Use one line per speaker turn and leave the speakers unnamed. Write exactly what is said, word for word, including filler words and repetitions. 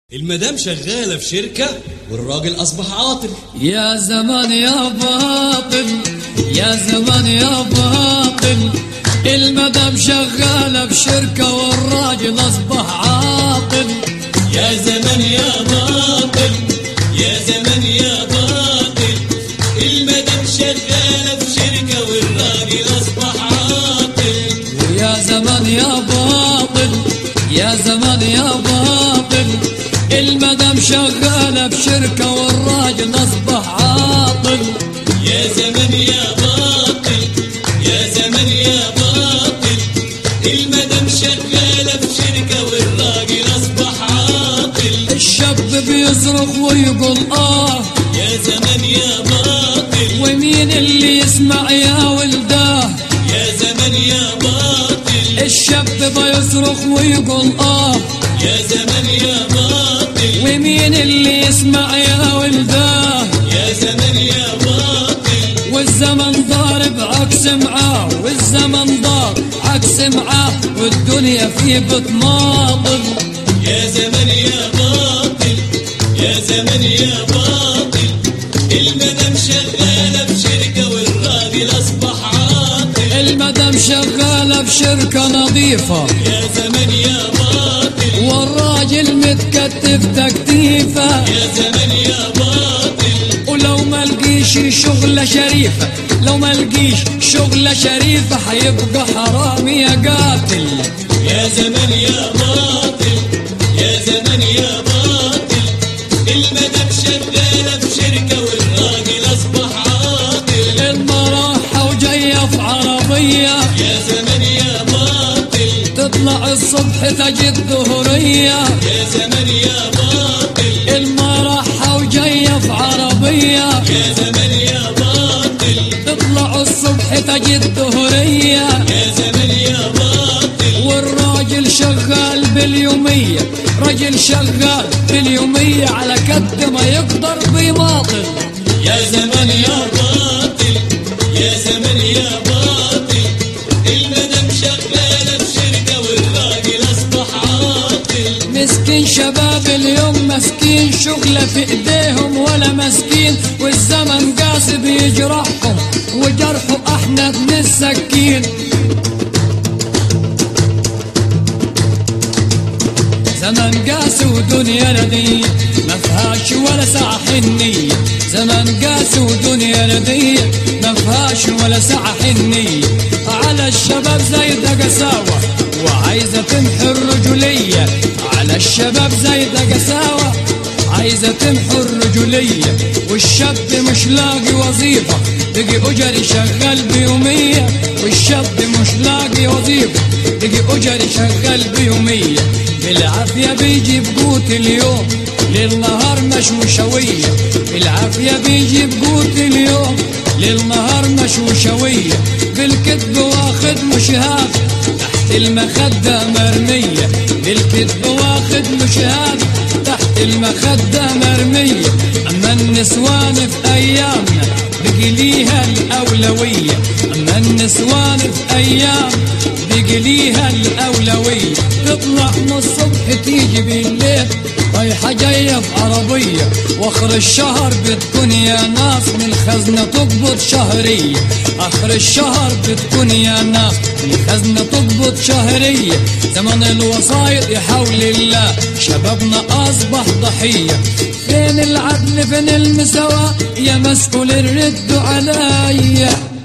المدام شغالة في شركة والراجل أصبح عاطل.
يا زمان يا باطل، يا زمان يا باطل، المدام شغالة في شركة والراجل أصبح عاطل.
يا زمان يا باطل، يا زمان يا باطل، المدام شغالة في شركة والراجل أصبح عاطل.
يا زمان يا باطل، يا زمان يا باطل، المدام شغالة بشركة والراجل أصبح عاطل.
يا زمان يا باطل، يا زمان يا باطل، المدام شغالة بشركة والراجل أصبح عاطل.
الشاب بيصرخ ويقول آه
يا زمان يا باطل،
ومين اللي يسمع يا ولده؟
يا زمان يا باطل،
الشاب بيصرخ ويقول آه
يا زمان يا باطل،
ومين اللي يسمع يا ولده؟
يا زمان يا باطل،
والزمن ضارب عكس معاه، والزمن ضار عكس معاه، والدنيا فيه بتماطل.
يا زمان يا باطل، يا زمان يا باطل، المدام شغالة بشركة والراجل أصبح عاطل.
المدام شغالة بشركة نظيفة
يا زمان يا باطل،
والراجل متكتف تكتيفة.
يا زمان يا باطل،
ولو ما لقيش شغلة شريفة، لو ما لقيش شغلة شريفة حيبقى حرامي يا قاتل.
يا زمان يا باطل، يا زمان يا باطل، المدام شغالة بشركة والراجل أصبح عاطل.
المراحة وجاية في عربية،
يا زمان يا باطل،
تطلع الصبح تجد ظهرية.
يا زمان يا باطل،
المراحة وجاية في عربية،
يا زمان يا باطل،
تطلع الصبح تجد ظهرية.
يا زمان يا باطل،
والراجل شغال باليومية، راجل شغال باليومية على قد ما يقدر بيماطل.
يا زمان يا باطل، يا زمان يا باطل، المدام شغالة بشركة والراجل أصبح عاطل.
مسكين شباب اليوم مسكين، شغلة في ايديهم ولا مسكين، والزمن قاسي يجرحهم وجرحه احنا من السكين. زمن قاسي ودنيا رديء ما فيهاش ولا ساعة حنية، زمن قاسي ودنيا رديء ما فيهاش ولا ساعة حنية. على الشباب زايدة قساوة وعايزة تمحي الرجولية، على الشباب زايدة قساوة عايزة تمحي الرجولية. والشاب مش لاقي وظيفة بقي أجري شغال بيومية، والشاب مش لاقي وظيفة بقي أجري شغال بيومية. بالعافية بيجيب قوت اليوم للنهار مشوشوية، بالعافية بيجيب قوت اليوم للنهار مشوشوية. بالكذب واخد مشهاد تحت المخدة مرمية، بالكذب واخد مشهاد تحت المخدة مرمية. أما النسوان في أيامنا بقي ليها الأولوية، أما النسوان في أيام بقي ليها الأولوية. تطلع من الصبح تيجي بالليل رايحة جاية في عربية، واخر الشهر بتكون يا ناس من الخزنة تقبض شهرية، اخر الشهر بتكون يا ناس من الخزنة تقبض شهرية. زمن الوسايط يا حول الله شبابنا اصبح ضحية. فين العدل فين المساواة يا مسؤول الرد عليا؟